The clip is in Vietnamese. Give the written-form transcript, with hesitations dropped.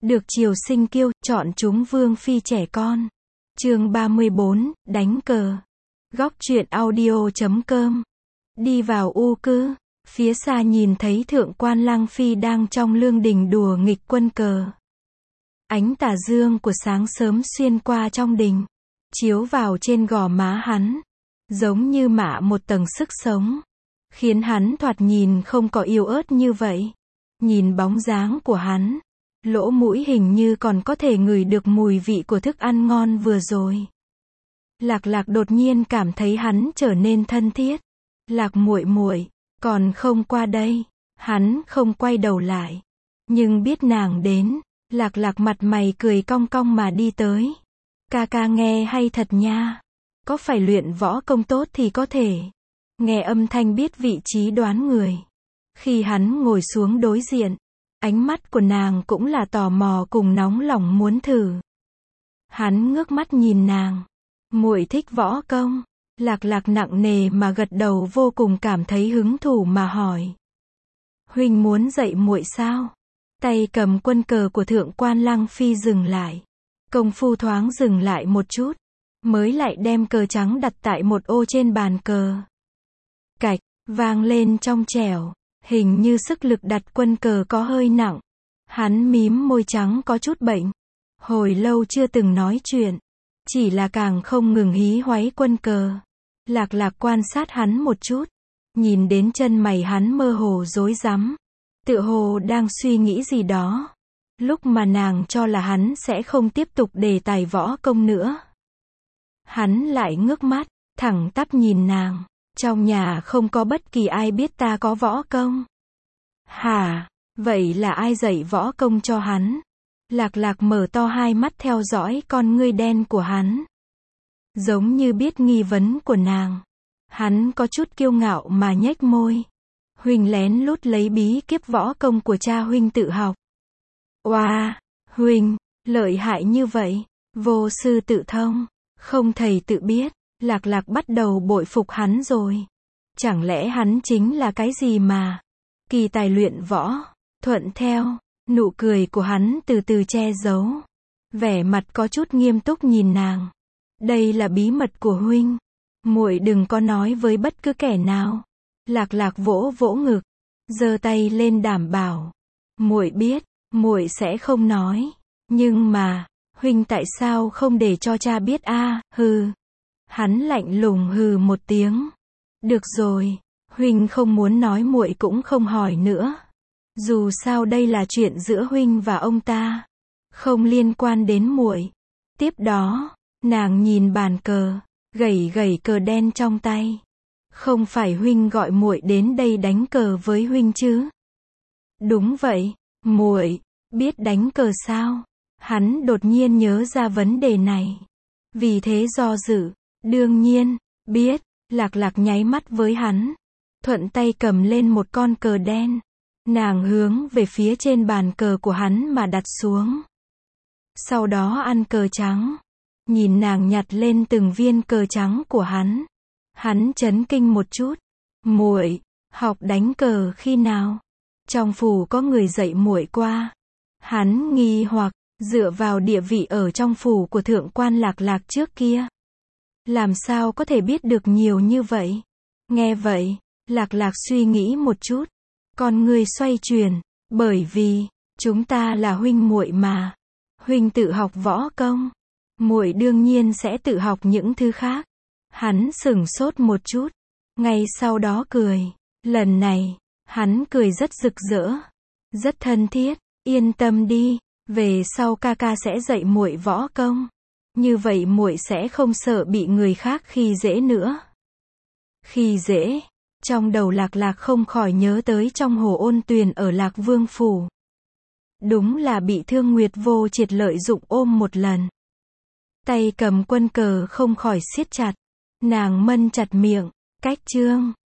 được triều sinh kiêu, chọn chúng vương phi trẻ con. Chương 34, đánh cờ. Góc truyện audio.com. Đi vào u cư, phía xa nhìn thấy thượng quan Lăng Phi đang trong lương đình đùa nghịch quân cờ. Ánh tà dương của sáng sớm xuyên qua trong đình, chiếu vào trên gò má hắn, giống như mạ một tầng sức sống, khiến hắn thoạt nhìn không có yếu ớt như vậy. Nhìn bóng dáng của hắn, lỗ mũi hình như còn có thể ngửi được mùi vị của thức ăn ngon vừa rồi. Lạc Lạc đột nhiên cảm thấy hắn trở nên thân thiết. Lạc muội muội, còn không qua đây. Hắn không quay đầu lại, nhưng biết nàng đến, Lạc Lạc mặt mày cười cong cong mà đi tới. Ca ca nghe hay thật nha. Có phải luyện võ công tốt thì có thể nghe âm thanh biết vị trí đoán người. Khi hắn ngồi xuống đối diện, ánh mắt của nàng cũng là tò mò cùng nóng lòng muốn thử. Hắn ngước mắt nhìn nàng. Muội thích võ công? Lạc Lạc nặng nề mà gật đầu, vô cùng cảm thấy hứng thú mà hỏi. Huynh muốn dạy muội sao? Tay cầm quân cờ của thượng quan Lăng Phi dừng lại. Công phu thoáng dừng lại một chút, mới lại đem cờ trắng đặt tại một ô trên bàn cờ. Cạch, vang lên trong trẻo, hình như sức lực đặt quân cờ có hơi nặng. Hắn mím môi trắng có chút bệnh. Hồi lâu chưa từng nói chuyện, chỉ là càng không ngừng hí hoáy quân cờ. Lạc Lạc quan sát hắn một chút, nhìn đến chân mày hắn mơ hồ rối rắm, tựa hồ đang suy nghĩ gì đó. Lúc mà nàng cho là hắn sẽ không tiếp tục đề tài võ công nữa, hắn lại ngước mắt, thẳng tắp nhìn nàng. Trong nhà không có bất kỳ ai biết ta có võ công. Hả? Vậy là ai dạy võ công cho hắn? Lạc Lạc mở to hai mắt theo dõi con ngươi đen của hắn, giống như biết nghi vấn của nàng. Hắn có chút kiêu ngạo mà nhếch môi. Huynh lén lút lấy bí kíp võ công của cha huynh tự học. Oa, huynh, lợi hại như vậy, vô sư tự thông, không thầy tự biết. Lạc Lạc bắt đầu bội phục hắn rồi. Chẳng lẽ hắn chính là cái gì mà kỳ tài luyện võ? Thuận theo, nụ cười của hắn từ từ che giấu, vẻ mặt có chút nghiêm túc nhìn nàng. Đây là bí mật của huynh, muội đừng có nói với bất cứ kẻ nào. Lạc Lạc vỗ vỗ ngực, giơ tay lên đảm bảo. Muội biết, muội sẽ không nói. Nhưng mà, huynh tại sao không để cho cha biết a? Hừ. Hắn lạnh lùng hừ một tiếng. Được rồi, huynh không muốn nói muội cũng không hỏi nữa. Dù sao đây là chuyện giữa huynh và ông ta, không liên quan đến muội. Tiếp đó, nàng nhìn bàn cờ, gẩy gẩy cờ đen trong tay. Không phải huynh gọi muội đến đây đánh cờ với huynh chứ? Đúng vậy, muội biết đánh cờ sao? Hắn đột nhiên nhớ ra vấn đề này, vì thế do dự. Đương nhiên, biết. Lạc Lạc nháy mắt với hắn, thuận tay cầm lên một con cờ đen. Nàng hướng về phía trên bàn cờ của hắn mà đặt xuống. Sau đó ăn cờ trắng. Nhìn nàng nhặt lên từng viên cờ trắng của hắn, hắn chấn kinh một chút. Muội học đánh cờ khi nào? Trong phủ có người dạy muội qua. Hắn nghi hoặc, dựa vào địa vị ở trong phủ của thượng quan Lạc Lạc trước kia, làm sao có thể biết được nhiều như vậy? Nghe vậy, Lạc Lạc suy nghĩ một chút, con ngươi xoay chuyển. Bởi vì chúng ta là huynh muội mà. Huynh tự học võ công, muội đương nhiên sẽ tự học những thứ khác. Hắn sửng sốt một chút, ngay sau đó cười. Lần này, hắn cười rất rực rỡ, rất thân thiết. Yên tâm đi, về sau ca ca sẽ dạy muội võ công. Như vậy muội sẽ không sợ bị người khác khi dễ nữa. Khi dễ? Trong đầu Lạc Lạc không khỏi nhớ tới trong hồ ôn tuyền ở Lạc Vương phủ. Đúng là bị Thương Nguyệt Vô Triệt lợi dụng ôm một lần. Tay cầm quân cờ không khỏi siết chặt. Nàng mân chặt miệng. Cách chương